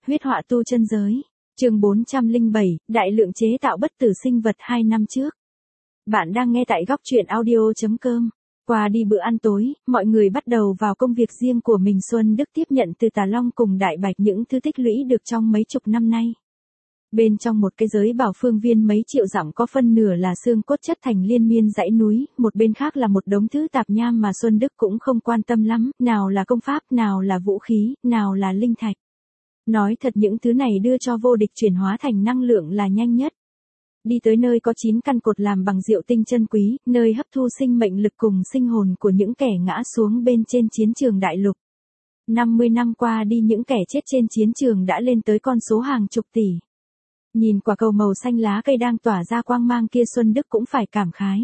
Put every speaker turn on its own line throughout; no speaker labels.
huyết họa tu chân giới. Chương 407, đại lượng chế tạo bất tử sinh vật 2 năm trước. Bạn đang nghe tại góc truyện audio.com. Qua đi bữa ăn tối, mọi người bắt đầu vào công việc riêng của mình. Xuân Đức tiếp nhận từ Tà Long cùng Đại Bạch những thứ tích lũy được trong mấy chục năm nay. Bên trong một cái giới bảo phương viên mấy triệu dặm có phân nửa là xương cốt chất thành liên miên dãy núi, một bên khác là một đống thứ tạp nham mà Xuân Đức cũng không quan tâm lắm, nào là công pháp, nào là vũ khí, nào là linh thạch. Nói thật những thứ này đưa cho vô địch chuyển hóa thành năng lượng là nhanh nhất. Đi tới nơi có 9 căn cột làm bằng diệu tinh chân quý, nơi hấp thu sinh mệnh lực cùng sinh hồn của những kẻ ngã xuống bên trên chiến trường đại lục. 50 năm qua đi những kẻ chết trên chiến trường đã lên tới con số hàng chục tỷ. Nhìn quả cầu màu xanh lá cây đang tỏa ra quang mang kia, Xuân Đức cũng phải cảm khái.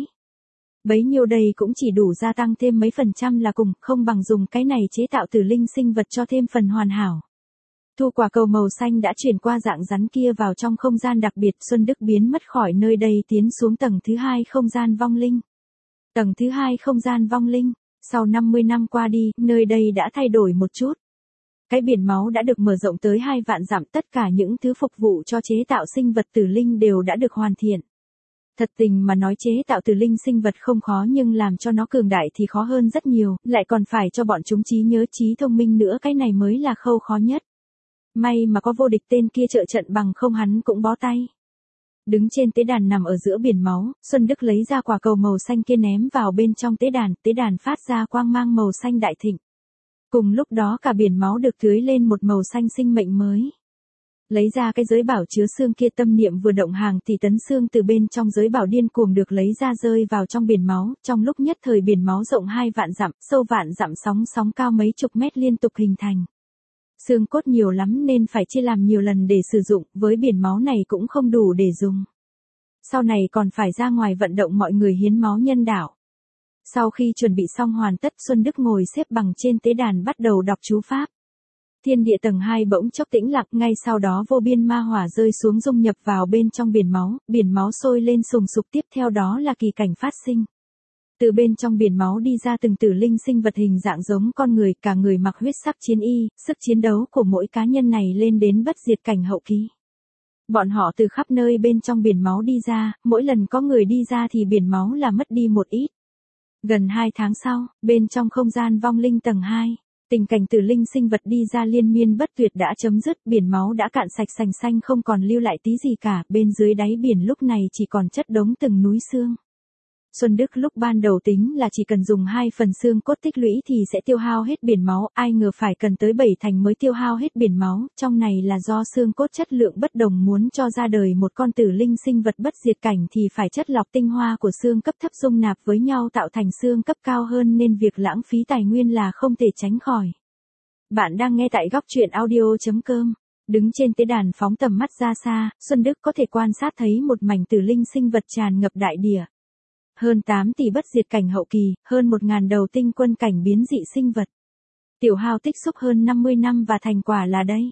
Bấy nhiêu đây cũng chỉ đủ gia tăng thêm mấy phần trăm là cùng, không bằng dùng cái này chế tạo tử linh sinh vật cho thêm phần hoàn hảo. Thu quả cầu màu xanh đã chuyển qua dạng rắn kia vào trong không gian đặc biệt, Xuân Đức biến mất khỏi nơi đây tiến xuống tầng thứ 2 không gian vong linh. Tầng thứ 2 không gian vong linh, sau 50 năm qua đi, nơi đây đã thay đổi một chút. Cái biển máu đã được mở rộng tới 2 vạn dặm, tất cả những thứ phục vụ cho chế tạo sinh vật tử linh đều đã được hoàn thiện. Thật tình mà nói chế tạo tử linh sinh vật không khó nhưng làm cho nó cường đại thì khó hơn rất nhiều, lại còn phải cho bọn chúng trí nhớ trí thông minh nữa, cái này mới là khâu khó nhất. May mà có vô địch tên kia trợ trận, bằng không hắn cũng bó tay. Đứng trên tế đàn nằm ở giữa biển máu, Xuân Đức lấy ra quả cầu màu xanh kia ném vào bên trong tế đàn phát ra quang mang màu xanh đại thịnh. Cùng lúc đó cả biển máu được tưới lên một màu xanh sinh mệnh mới. Lấy ra cái giới bảo chứa xương kia, tâm niệm vừa động, hàng tỷ tấn xương từ bên trong giới bảo điên cuồng được lấy ra rơi vào trong biển máu, trong lúc nhất thời biển máu rộng 2 vạn dặm, sâu vạn dặm, sóng cao mấy chục mét liên tục hình thành. Xương cốt nhiều lắm nên phải chia làm nhiều lần để sử dụng, với biển máu này cũng không đủ để dùng. Sau này còn phải ra ngoài vận động mọi người hiến máu nhân đạo. Sau khi chuẩn bị xong hoàn tất, Xuân Đức ngồi xếp bằng trên tế đàn bắt đầu đọc chú pháp. Thiên địa tầng 2 bỗng chốc tĩnh lặng, ngay sau đó vô biên ma hỏa rơi xuống dung nhập vào bên trong biển máu sôi lên sùng sục, tiếp theo đó là kỳ cảnh phát sinh. Từ bên trong biển máu đi ra từng tử linh sinh vật hình dạng giống con người, cả người mặc huyết sắc chiến y, sức chiến đấu của mỗi cá nhân này lên đến bất diệt cảnh hậu kỳ. Bọn họ từ khắp nơi bên trong biển máu đi ra, mỗi lần có người đi ra thì biển máu là mất đi một ít. Gần 2 tháng sau, bên trong không gian vong linh tầng 2, tình cảnh tử linh sinh vật đi ra liên miên bất tuyệt đã chấm dứt, biển máu đã cạn sạch sành xanh không còn lưu lại tí gì cả, bên dưới đáy biển lúc này chỉ còn chất đống từng núi xương. Xuân Đức lúc ban đầu tính là chỉ cần dùng 2 phần xương cốt tích lũy thì sẽ tiêu hao hết biển máu, ai ngờ phải cần tới 7 thành mới tiêu hao hết biển máu, trong này là do xương cốt chất lượng bất đồng, muốn cho ra đời một con tử linh sinh vật bất diệt cảnh thì phải chất lọc tinh hoa của xương cấp thấp dung nạp với nhau tạo thành xương cấp cao hơn, nên việc lãng phí tài nguyên là không thể tránh khỏi. Bạn đang nghe tại góc truyện audio.com. Đứng trên tế đàn phóng tầm mắt ra xa, Xuân Đức có thể quan sát thấy một mảnh tử linh sinh vật tràn ngập đại địa. Hơn 8 tỷ bất diệt cảnh hậu kỳ, hơn 1.000 đầu tinh quân cảnh biến dị sinh vật. Tiểu hao tích xúc hơn 50 năm và thành quả là đây.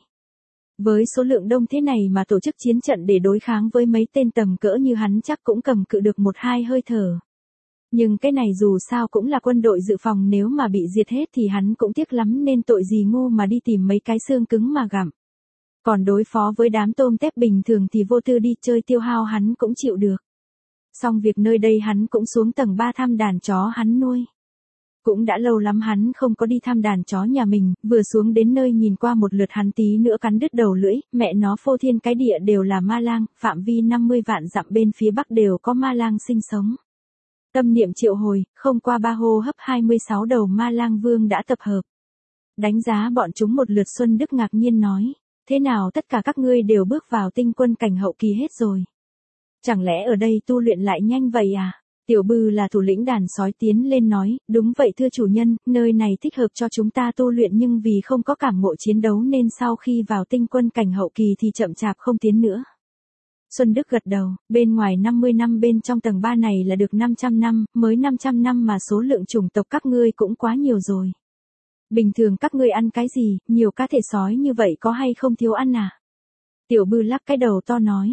Với số lượng đông thế này mà tổ chức chiến trận để đối kháng với mấy tên tầm cỡ như hắn chắc cũng cầm cự được 1-2 hơi thở. Nhưng cái này dù sao cũng là quân đội dự phòng, nếu mà bị diệt hết thì hắn cũng tiếc lắm, nên tội gì ngu mà đi tìm mấy cái xương cứng mà gặm. Còn đối phó với đám tôm tép bình thường thì vô tư đi chơi tiêu hao hắn cũng chịu được. Xong việc nơi đây hắn cũng xuống tầng 3 thăm đàn chó hắn nuôi. Cũng đã lâu lắm hắn không có đi thăm đàn chó nhà mình, vừa xuống đến nơi nhìn qua một lượt hắn tí nữa cắn đứt đầu lưỡi, mẹ nó phô thiên cái địa đều là ma lang, phạm vi 50 vạn dặm bên phía bắc đều có ma lang sinh sống. Tâm niệm triệu hồi, không qua 3 hô hấp 26 đầu ma lang vương đã tập hợp. Đánh giá bọn chúng một lượt, Xuân Đức ngạc nhiên nói, thế nào tất cả các ngươi đều bước vào tinh quân cảnh hậu kỳ hết rồi? Chẳng lẽ ở đây tu luyện lại nhanh vậy à? Tiểu Bư là thủ lĩnh đàn sói tiến lên nói, đúng vậy thưa chủ nhân, nơi này thích hợp cho chúng ta tu luyện, nhưng vì không có cảm ngộ chiến đấu nên sau khi vào tinh quân cảnh hậu kỳ thì chậm chạp không tiến nữa. Xuân Đức gật đầu, bên ngoài 50 năm bên trong tầng 3 này là được 500 năm, mới 500 năm mà số lượng chủng tộc các ngươi cũng quá nhiều rồi. Bình thường các ngươi ăn cái gì, nhiều cá thể sói như vậy có hay không thiếu ăn à? Tiểu Bư lắc cái đầu to nói.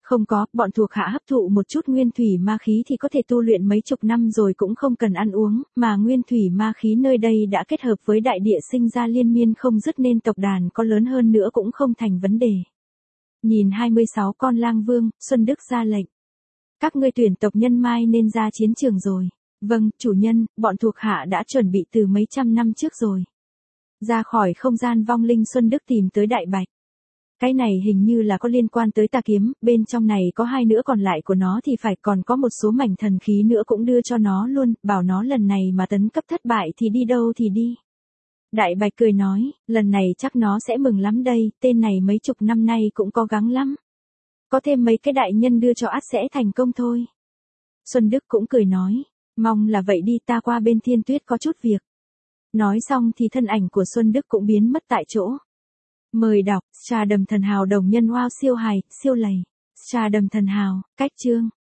Không có, bọn thuộc hạ hấp thụ một chút nguyên thủy ma khí thì có thể tu luyện mấy chục năm rồi cũng không cần ăn uống, mà nguyên thủy ma khí nơi đây đã kết hợp với đại địa sinh ra liên miên không dứt nên tộc đàn có lớn hơn nữa cũng không thành vấn đề. Nhìn 26 con lang vương, Xuân Đức ra lệnh. Các ngươi tuyển tộc nhân mai nên ra chiến trường rồi. Vâng, chủ nhân, bọn thuộc hạ đã chuẩn bị từ mấy trăm năm trước rồi. Ra khỏi không gian vong linh Xuân Đức tìm tới Đại Bạch. Cái này hình như là có liên quan tới tà kiếm, bên trong này có 2 nữa còn lại của nó thì phải còn có một số mảnh thần khí nữa cũng đưa cho nó luôn, bảo nó lần này mà tấn cấp thất bại thì đi đâu thì đi. Đại Bạch cười nói, lần này chắc nó sẽ mừng lắm đây, tên này mấy chục năm nay cũng cố gắng lắm. Có thêm mấy cái đại nhân đưa cho ắt sẽ thành công thôi. Xuân Đức cũng cười nói, mong là vậy đi, ta qua bên Thiên Tuyết có chút việc. Nói xong thì thân ảnh của Xuân Đức cũng biến mất tại chỗ. Mời đọc, Trà Đầm Thần Hào đồng nhân wow siêu hài, siêu lầy. Trà Đầm Thần Hào, cách chương.